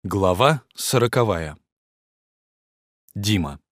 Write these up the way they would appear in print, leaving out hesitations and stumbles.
Глава 40. Дима.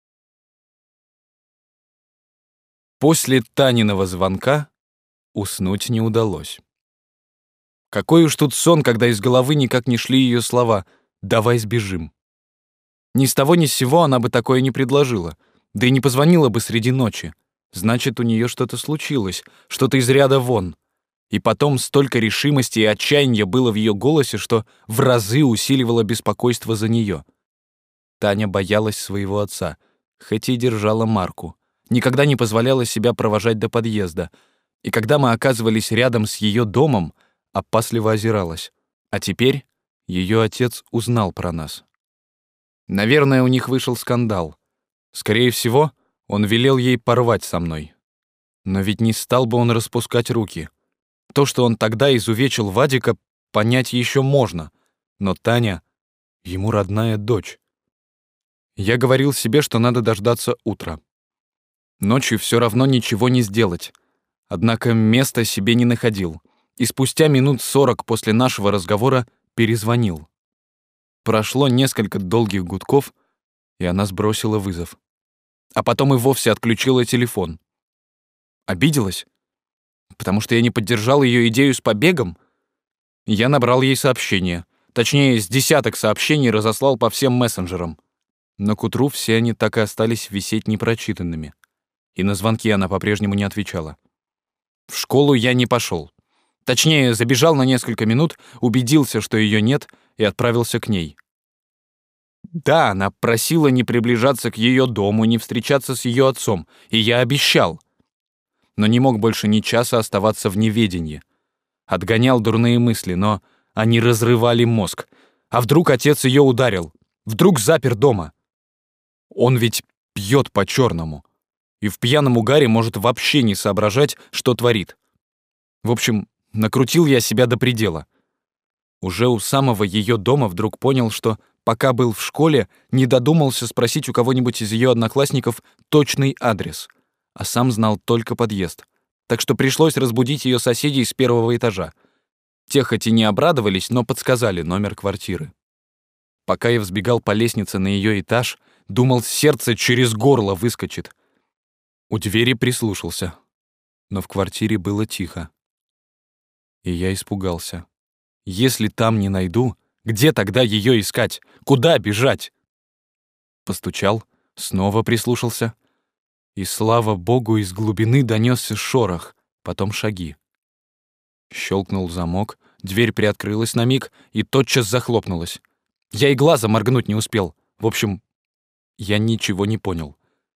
После Таниного звонка уснуть не удалось. Какой уж тут сон, когда из головы никак не шли ее слова «давай сбежим». Ни с того ни с сего она бы такое не предложила, да и не позвонила бы среди ночи. Значит, у нее что-то случилось, что-то из ряда вон. И потом столько решимости и отчаяния было в ее голосе, что в разы усиливало беспокойство за нее. Таня боялась своего отца, хоть и держала марку. Никогда не позволяла себя провожать до подъезда. И когда мы оказывались рядом с ее домом, опасливо озиралась. А теперь ее отец узнал про нас. Наверное, у них вышел скандал. Скорее всего, он велел ей порвать со мной. Но ведь не стал бы он распускать руки. То, что он тогда изувечил Вадика, понять еще можно. Но Таня — ему родная дочь. Я говорил себе, что надо дождаться утра. Ночью все равно ничего не сделать. Однако места себе не находил. И спустя минут 40 после нашего разговора перезвонил. Прошло несколько долгих гудков, и она сбросила вызов. А потом и вовсе отключила телефон. Обиделась? Потому что я не поддержал ее идею с побегом? Я набрал ей сообщение. Точнее, с десяток сообщений разослал по всем мессенджерам. Но к утру все они так и остались висеть непрочитанными. И на звонки она по-прежнему не отвечала. В школу я не пошел. Точнее, забежал на несколько минут, убедился, что ее нет, и отправился к ней. Да, она просила не приближаться к ее дому, не встречаться с ее отцом, и я обещал. Но не мог больше ни часа оставаться в неведении. Отгонял дурные мысли, но они разрывали мозг. А вдруг отец ее ударил? Вдруг запер дома? Он ведь пьет по-черному. И в пьяном угаре может вообще не соображать, что творит. В общем, накрутил я себя до предела. Уже у самого ее дома вдруг понял, что пока был в школе, не додумался спросить у кого-нибудь из ее одноклассников точный адрес, а сам знал только подъезд. Так что пришлось разбудить ее соседей с первого этажа. Те хоть и не обрадовались, но подсказали номер квартиры. Пока я взбегал по лестнице на ее этаж, думал, сердце через горло выскочит. У двери прислушался, но в квартире было тихо. И я испугался. Если там не найду, где тогда ее искать? Куда бежать? Постучал, снова прислушался. И, слава богу, из глубины донесся шорох, потом шаги. Щелкнул замок, дверь приоткрылась на миг и тотчас захлопнулась. Я и глаза моргнуть не успел. В общем, я ничего не понял.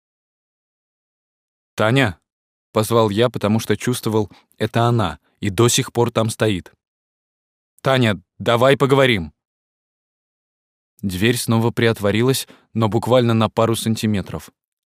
«Таня!» — позвал я, потому что чувствовал, это она, и до сих пор там стоит. «Таня, давай поговорим!» Дверь снова приотворилась, но буквально на пару сантиметров.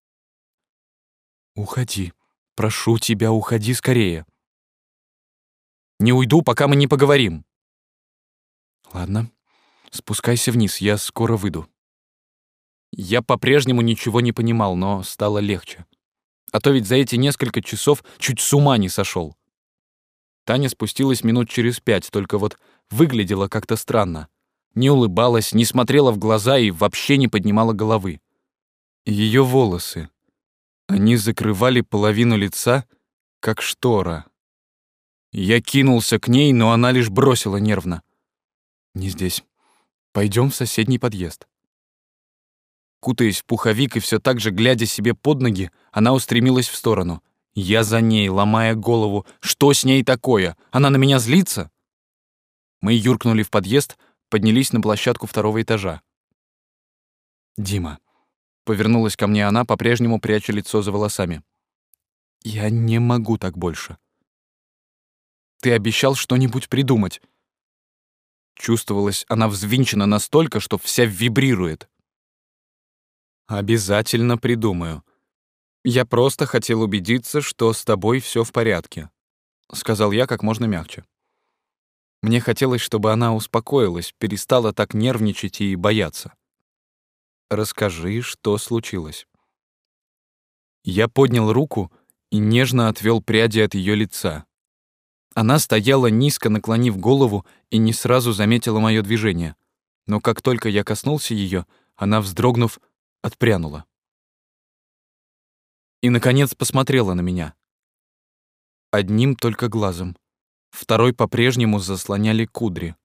«Уходи. Прошу тебя, уходи скорее». «Не уйду, пока мы не поговорим». «Ладно, спускайся вниз, я скоро выйду». Я по-прежнему ничего не понимал, но стало легче. А то ведь за эти несколько часов чуть с ума не сошел. Таня спустилась минут через 5, только вот выглядела как-то странно. Не улыбалась, не смотрела в глаза и вообще не поднимала головы. Ее волосы. Они закрывали половину лица, как штора. Я кинулся к ней, но она лишь бросила нервно. «Не здесь. Пойдем в соседний подъезд». Кутаясь в пуховик и все так же глядя себе под ноги, она устремилась в сторону. Я за ней, ломая голову. Что с ней такое? Она на меня злится? Мы юркнули в подъезд, поднялись на площадку второго этажа. «Дима», — повернулась ко мне она, по-прежнему пряча лицо за волосами. «Я не могу так больше. Ты обещал что-нибудь придумать». Чувствовалось, она взвинчена настолько, что вся вибрирует. «Обязательно придумаю. Я просто хотел убедиться, что с тобой все в порядке», — сказал я как можно мягче. Мне хотелось, чтобы она успокоилась, перестала так нервничать и бояться. «Расскажи, что случилось». Я поднял руку и нежно отвел пряди от ее лица. Она стояла низко, наклонив голову, и не сразу заметила мое движение. Но как только я коснулся ее, она, вздрогнув, отпрянула. И, наконец, посмотрела на меня. Одним только глазом. Второй по-прежнему заслоняли кудри.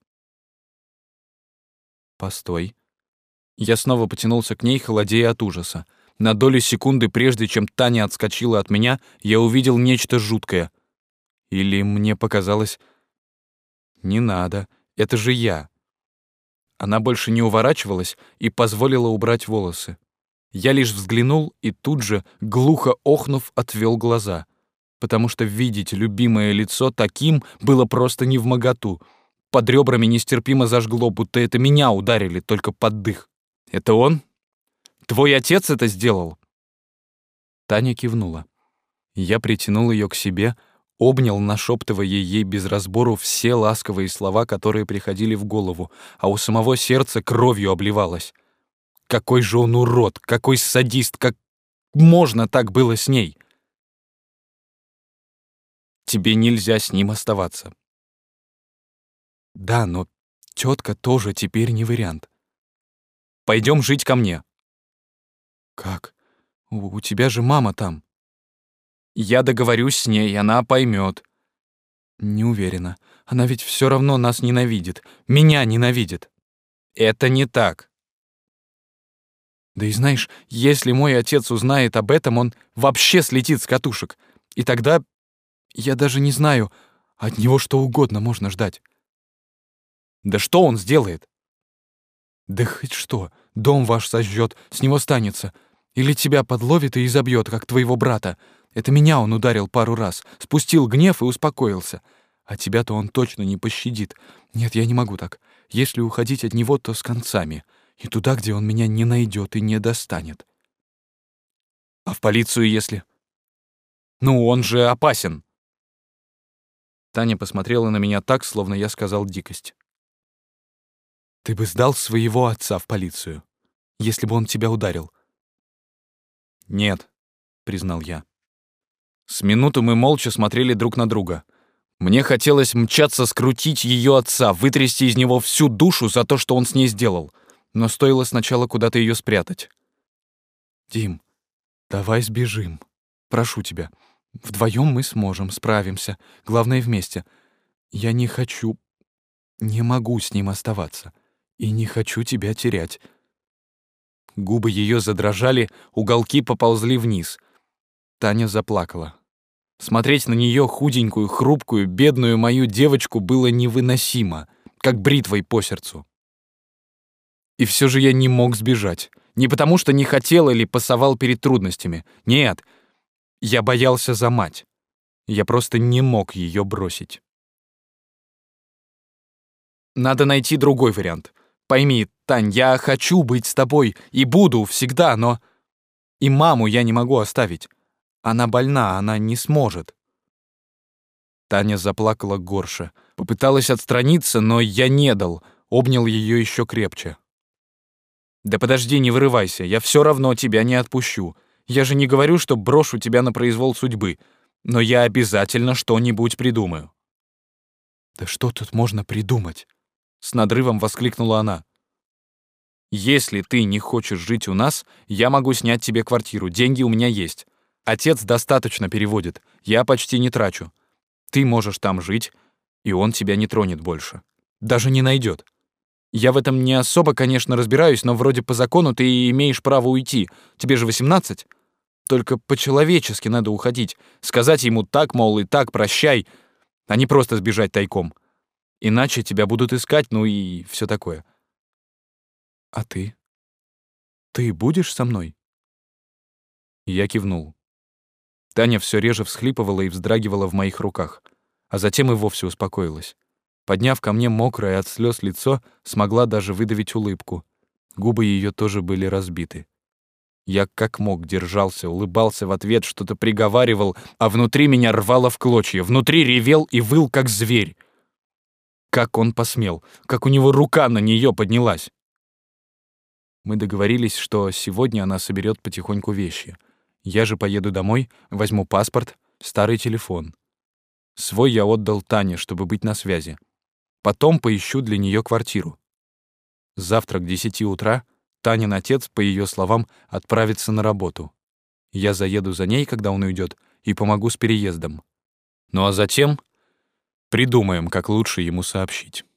«Постой». Я снова потянулся к ней, холодея от ужаса. На долю секунды, прежде чем Таня отскочила от меня, я увидел нечто жуткое. Или мне показалось... Не надо, это же я. Она больше не уворачивалась и позволила убрать волосы. Я лишь взглянул и тут же, глухо охнув, отвел глаза, потому что видеть любимое лицо таким было просто невмоготу. Под ребрами нестерпимо зажгло, будто это меня ударили только под дых. «Это он? Твой отец это сделал?» Таня кивнула. Я притянул ее к себе, обнял, нашептывая ей без разбору все ласковые слова, которые приходили в голову, а у самого сердца кровью обливалось. Какой же он урод, какой садист, как можно так было с ней? Тебе нельзя с ним оставаться. Да, но тетка тоже теперь не вариант. Пойдем жить ко мне. Как? У тебя же мама там. Я договорюсь с ней, она поймет. Не уверена. Она ведь все равно нас ненавидит. Меня ненавидит. Это не так. Да и знаешь, если мой отец узнает об этом, он вообще слетит с катушек. И тогда, я даже не знаю, от него что угодно можно ждать. Да что он сделает? Да хоть что, дом ваш сожжет, с него станется. Или тебя подловит и изобьет, как твоего брата. Это меня он ударил пару раз, спустил гнев и успокоился. А тебя-то он точно не пощадит. Нет, я не могу так. Если уходить от него, то с концами. И туда, где он меня не найдет и не достанет. А в полицию, если? Ну, он же опасен. Таня посмотрела на меня так, словно я сказал дикость. Ты бы сдал своего отца в полицию, если бы он тебя ударил? Нет, признал я. С минуту мы молча смотрели друг на друга. Мне хотелось мчаться, скрутить ее отца, вытрясти из него всю душу за то, что он с ней сделал. Но стоило сначала куда-то ее спрятать. «Дим, давай сбежим. Прошу тебя. Вдвоем мы сможем, справимся. Главное, вместе. Я не хочу, не могу с ним оставаться. И не хочу тебя терять». Губы ее задрожали, уголки поползли вниз. Таня заплакала. Смотреть на нее, худенькую, хрупкую, бедную мою девочку, было невыносимо, как бритвой по сердцу. И все же я не мог сбежать. Не потому, что не хотел или пасовал перед трудностями. Нет, я боялся за мать. Я просто не мог ее бросить. Надо найти другой вариант. Пойми, Тань, я хочу быть с тобой и буду всегда, но... И маму я не могу оставить. Она больна, она не сможет. Таня заплакала горше. Попыталась отстраниться, но я не дал. Обнял ее еще крепче. «Да подожди, не вырывайся. Я все равно тебя не отпущу. Я же не говорю, что брошу тебя на произвол судьбы. Но я обязательно что-нибудь придумаю». «Да что тут можно придумать?» С надрывом воскликнула она. «Если ты не хочешь жить у нас, я могу снять тебе квартиру. Деньги у меня есть. Отец достаточно переводит. Я почти не трачу. Ты можешь там жить, и он тебя не тронет больше. Даже не найдет. Я в этом не особо, конечно, разбираюсь, но вроде по закону ты имеешь право уйти. Тебе же 18. Только по-человечески надо уходить. Сказать ему так, мол, и так, прощай, а не просто сбежать тайком. Иначе тебя будут искать, ну и все такое». «А ты? Ты будешь со мной?» Я кивнул. Таня все реже всхлипывала и вздрагивала в моих руках, а затем и вовсе успокоилась. Подняв ко мне мокрое от слез лицо, смогла даже выдавить улыбку. Губы ее тоже были разбиты. Я как мог держался, улыбался в ответ, что-то приговаривал, а внутри меня рвало в клочья, внутри ревел и выл, как зверь. Как он посмел? Как у него рука на нее поднялась? Мы договорились, что сегодня она соберет потихоньку вещи. Я же поеду домой, возьму паспорт, старый телефон. Свой я отдал Тане, чтобы быть на связи. Потом поищу для нее квартиру. Завтра к 10 утра Танин отец, по ее словам, отправится на работу. Я заеду за ней, когда он уйдет, и помогу с переездом. Ну а затем придумаем, как лучше ему сообщить.